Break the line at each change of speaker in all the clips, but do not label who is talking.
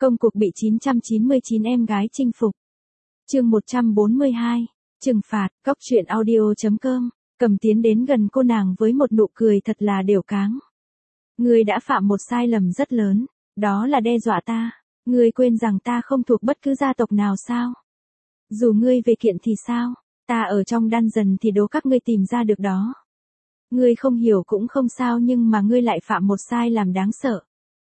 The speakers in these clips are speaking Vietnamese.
Công cuộc bị 999 em gái chinh phục. Chương 142. Trừng phạt. Cóc truyện audio.com. Cầm tiến đến gần cô nàng với một nụ cười thật là đều cáng. Ngươi đã phạm một sai lầm rất lớn, đó là đe dọa ta. Ngươi quên rằng ta không thuộc bất cứ gia tộc nào sao? Dù ngươi về kiện thì sao? Ta ở trong dungeon thì đố các ngươi tìm ra được đó. Ngươi không hiểu cũng không sao, nhưng mà ngươi lại phạm một sai lầm đáng sợ.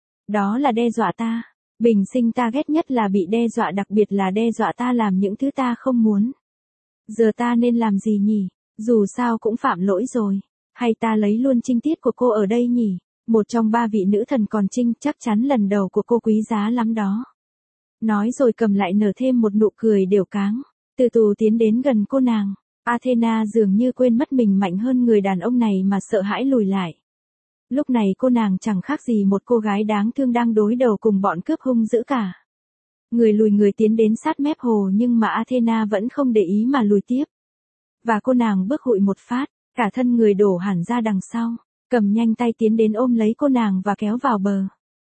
Đó là đe dọa ta. Bình sinh ta ghét nhất là bị đe dọa, đặc biệt là đe dọa ta làm những thứ ta không muốn. Giờ ta nên làm gì nhỉ? Dù sao cũng phạm lỗi rồi. Hay ta lấy luôn trinh tiết của cô ở đây nhỉ? Một trong 3 vị nữ thần còn trinh, chắc chắn lần đầu của cô quý giá lắm đó. Nói rồi Cầm lại nở thêm một nụ cười đều cáng. Từ từ tiến đến gần cô nàng. Athena dường như quên mất mình mạnh hơn người đàn ông này mà sợ hãi lùi lại. Lúc này cô nàng chẳng khác gì một cô gái đáng thương đang đối đầu cùng bọn cướp hung dữ cả. Người lùi người tiến đến sát mép hồ, nhưng mà Athena vẫn không để ý mà lùi tiếp. Và cô nàng bước hụi một phát, cả thân người đổ hẳn ra đằng sau. Cầm nhanh tay tiến đến ôm lấy cô nàng và kéo vào bờ.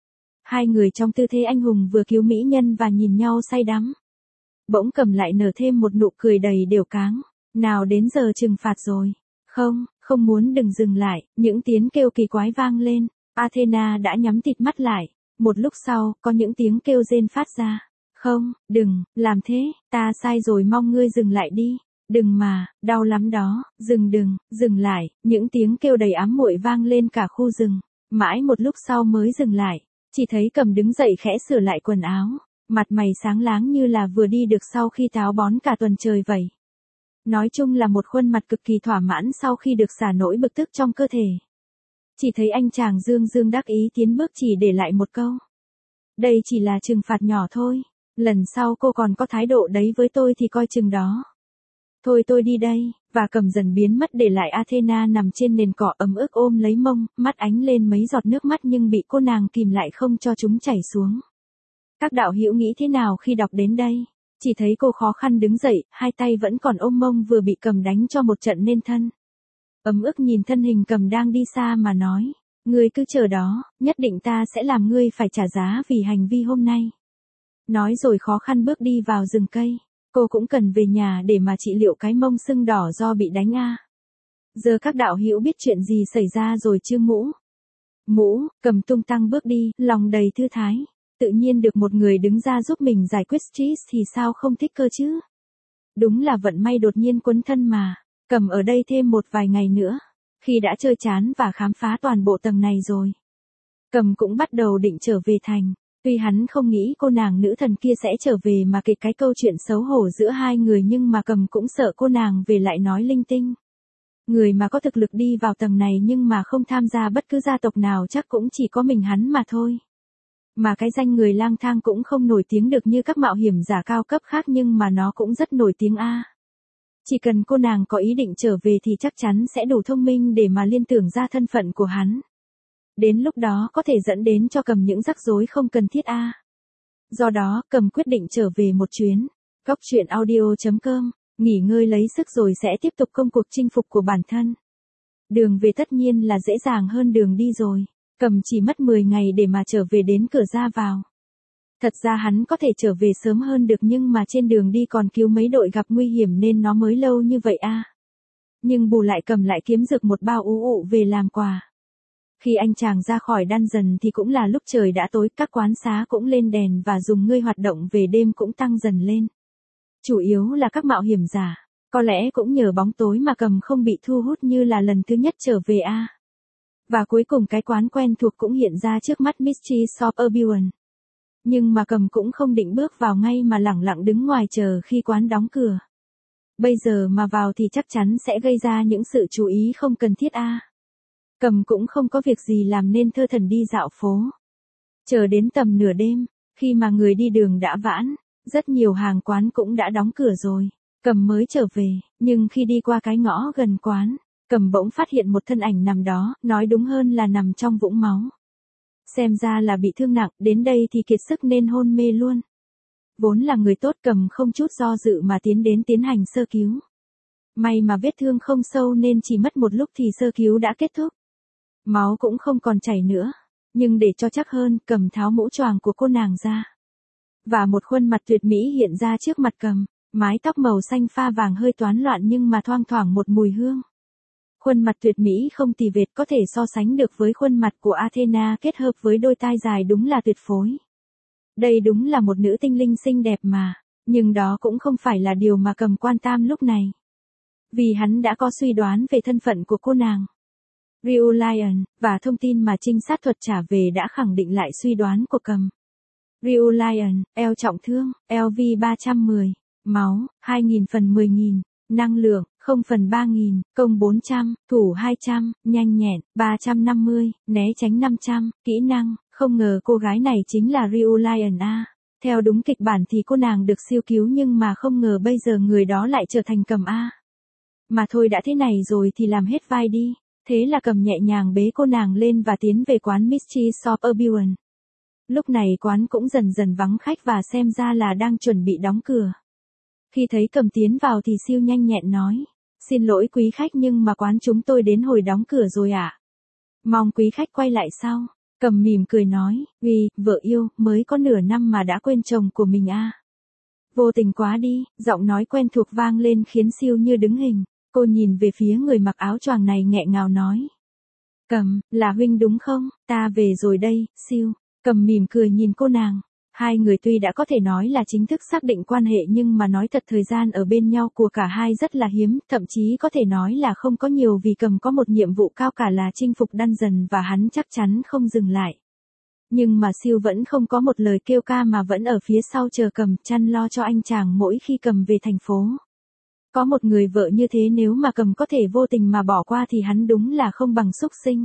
Hai người trong tư thế anh hùng vừa cứu mỹ nhân và nhìn nhau say đắm. Bỗng Cầm lại nở thêm một nụ cười đầy đều cáng. Nào đến giờ trừng phạt rồi. Không muốn, đừng dừng lại. Những tiếng kêu kỳ quái vang lên. Athena đã nhắm tịt mắt lại. Một lúc sau, có những tiếng kêu rên phát ra. Không, đừng, làm thế, ta sai rồi, mong ngươi dừng lại đi. Đừng mà, đau lắm đó, dừng lại. Những tiếng kêu đầy ám muội vang lên cả khu rừng. Mãi một lúc sau mới dừng lại. Chỉ thấy Cầm đứng dậy khẽ sửa lại quần áo. Mặt mày sáng láng như là vừa đi được sau khi táo bón cả tuần trời vậy. Nói chung là một khuôn mặt cực kỳ thỏa mãn sau khi được xả nỗi bực tức trong cơ thể. Chỉ thấy anh chàng dương đắc ý tiến bước chỉ để lại một câu. Đây chỉ là trừng phạt nhỏ thôi. Lần sau cô còn có thái độ đấy với tôi thì coi chừng đó. Thôi tôi đi đây. Và Cầm dần biến mất để lại Athena nằm trên nền cỏ ấm ức ôm lấy mông, mắt ánh lên mấy giọt nước mắt nhưng bị cô nàng kìm lại không cho chúng chảy xuống. Các đạo hữu nghĩ thế nào khi đọc đến đây? Chỉ thấy cô khó khăn đứng dậy, hai tay vẫn còn ôm mông vừa bị Cầm đánh cho một trận nên thân. Ấm ức nhìn thân hình Cầm đang đi xa mà nói. Ngươi cứ chờ đó, nhất định ta sẽ làm ngươi phải trả giá vì hành vi hôm nay. Nói rồi khó khăn bước đi vào rừng cây. Cô cũng cần về nhà để mà trị liệu cái mông sưng đỏ do bị đánh a. Giờ các đạo hữu biết chuyện gì xảy ra rồi chưa mũ? Cầm tung tăng bước đi, lòng đầy thư thái. Tự nhiên được một người đứng ra giúp mình giải quyết stress thì sao không thích cơ chứ? Đúng là vận may đột nhiên quấn thân mà. Cầm ở đây thêm một vài ngày nữa. Khi đã chơi chán và khám phá toàn bộ tầng này rồi, Cầm cũng bắt đầu định trở về thành. Tuy hắn không nghĩ cô nàng nữ thần kia sẽ trở về mà kể cái câu chuyện xấu hổ giữa hai người, nhưng mà Cầm cũng sợ cô nàng về lại nói linh tinh. Người mà có thực lực đi vào tầng này nhưng mà không tham gia bất cứ gia tộc nào chắc cũng chỉ có mình hắn mà thôi. Mà cái danh người lang thang cũng không nổi tiếng được như các mạo hiểm giả cao cấp khác, nhưng mà nó cũng rất nổi tiếng a. Chỉ cần cô nàng có ý định trở về thì chắc chắn sẽ đủ thông minh để mà liên tưởng ra thân phận của hắn. Đến lúc đó có thể dẫn đến cho Cầm những rắc rối không cần thiết a. Do đó, Cầm quyết định trở về một chuyến. Cóc truyện audio.com. Nghỉ ngơi lấy sức rồi sẽ tiếp tục công cuộc chinh phục của bản thân. Đường về tất nhiên là dễ dàng hơn đường đi rồi. Cầm chỉ mất 10 ngày để mà trở về đến cửa ra vào. Thật ra hắn có thể trở về sớm hơn được, nhưng mà trên đường đi còn cứu mấy đội gặp nguy hiểm nên nó mới lâu như vậy a. Nhưng bù lại Cầm lại kiếm được một bao ú ụ về làm quà. Khi anh chàng ra khỏi dungeon thì cũng là lúc trời đã tối, các quán xá cũng lên đèn và dùng người hoạt động về đêm cũng tăng dần lên. Chủ yếu là các mạo hiểm giả. Có lẽ cũng nhờ bóng tối mà Cầm không bị thu hút như là lần thứ nhất trở về a. Và cuối cùng cái quán quen thuộc cũng hiện ra trước mắt, Mystery Shop Oblivion. Nhưng mà Cầm cũng không định bước vào ngay mà lẳng lặng đứng ngoài chờ khi quán đóng cửa. Bây giờ mà vào thì chắc chắn sẽ gây ra những sự chú ý không cần thiết a. Cầm cũng không có việc gì làm nên thơ thẩn đi dạo phố. Chờ đến tầm nửa đêm, khi mà người đi đường đã vãn, rất nhiều hàng quán cũng đã đóng cửa rồi. Cầm mới trở về, nhưng khi đi qua cái ngõ gần quán, Cầm bỗng phát hiện một thân ảnh nằm đó, nói đúng hơn là nằm trong vũng máu. Xem ra là bị thương nặng, đến đây thì kiệt sức nên hôn mê luôn. Vốn là người tốt, Cầm không chút do dự mà tiến đến tiến hành sơ cứu. May mà vết thương không sâu nên chỉ mất một lúc thì sơ cứu đã kết thúc. Máu cũng không còn chảy nữa. Nhưng để cho chắc hơn, Cầm tháo mũ choàng của cô nàng ra. Và một khuôn mặt tuyệt mỹ hiện ra trước mặt Cầm, mái tóc màu xanh pha vàng hơi toán loạn nhưng mà thoang thoảng một mùi hương. Khuôn mặt tuyệt mỹ không tì vết có thể so sánh được với khuôn mặt của Athena kết hợp với đôi tai dài đúng là tuyệt phối. Đây đúng là một nữ tinh linh xinh đẹp mà, nhưng đó cũng không phải là điều mà Cầm quan tâm lúc này. Vì hắn đã có suy đoán về thân phận của cô nàng. Rio Lion, và thông tin mà trinh sát thuật trả về đã khẳng định lại suy đoán của Cầm. Rio Lion, eo trọng thương, LV 310, máu, 2.000 phần 10.000, năng lượng, 0 phần 3.000, công 400, thủ 200, nhanh nhẹn, 350, né tránh 500, kỹ năng, không ngờ cô gái này chính là Rio Lion a. Theo đúng kịch bản thì cô nàng được siêu cứu nhưng mà không ngờ bây giờ người đó lại trở thành Cầm a. Mà thôi đã thế này rồi thì làm hết vai đi. Thế là Cầm nhẹ nhàng bế cô nàng lên và tiến về quán Mystery Shop Urban. Lúc này quán cũng dần dần vắng khách và xem ra là đang chuẩn bị đóng cửa. Khi thấy Cầm tiến vào thì siêu nhanh nhẹn nói. Xin lỗi quý khách nhưng mà quán chúng tôi đến hồi đóng cửa rồi ạ. Mong quý khách quay lại sau. Cầm mỉm cười nói. Vì, vợ yêu, mới có nửa năm mà đã quên chồng của mình a. Vô tình quá đi, giọng nói quen thuộc vang lên khiến siêu như đứng hình. Cô nhìn về phía người mặc áo choàng này nghẹn ngào nói. Cầm, là huynh đúng không? Ta về rồi đây, siêu. Cầm mỉm cười nhìn cô nàng. Hai người tuy đã có thể nói là chính thức xác định quan hệ nhưng mà nói thật thời gian ở bên nhau của cả hai rất là hiếm, thậm chí có thể nói là không có nhiều vì Cầm có một nhiệm vụ cao cả là chinh phục Dungeon và hắn chắc chắn không dừng lại. Nhưng mà siêu vẫn không có một lời kêu ca mà vẫn ở phía sau chờ Cầm chăm lo cho anh chàng mỗi khi Cầm về thành phố. Có một người vợ như thế nếu mà Cầm có thể vô tình mà bỏ qua thì hắn đúng là không bằng súc sinh.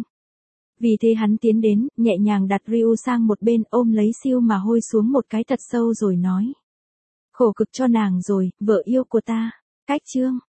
Vì thế hắn tiến đến, nhẹ nhàng đặt Ryu sang một bên ôm lấy siêu mà hôi xuống một cái thật sâu rồi nói. Khổ cực cho nàng rồi, vợ yêu của ta. Cách chương.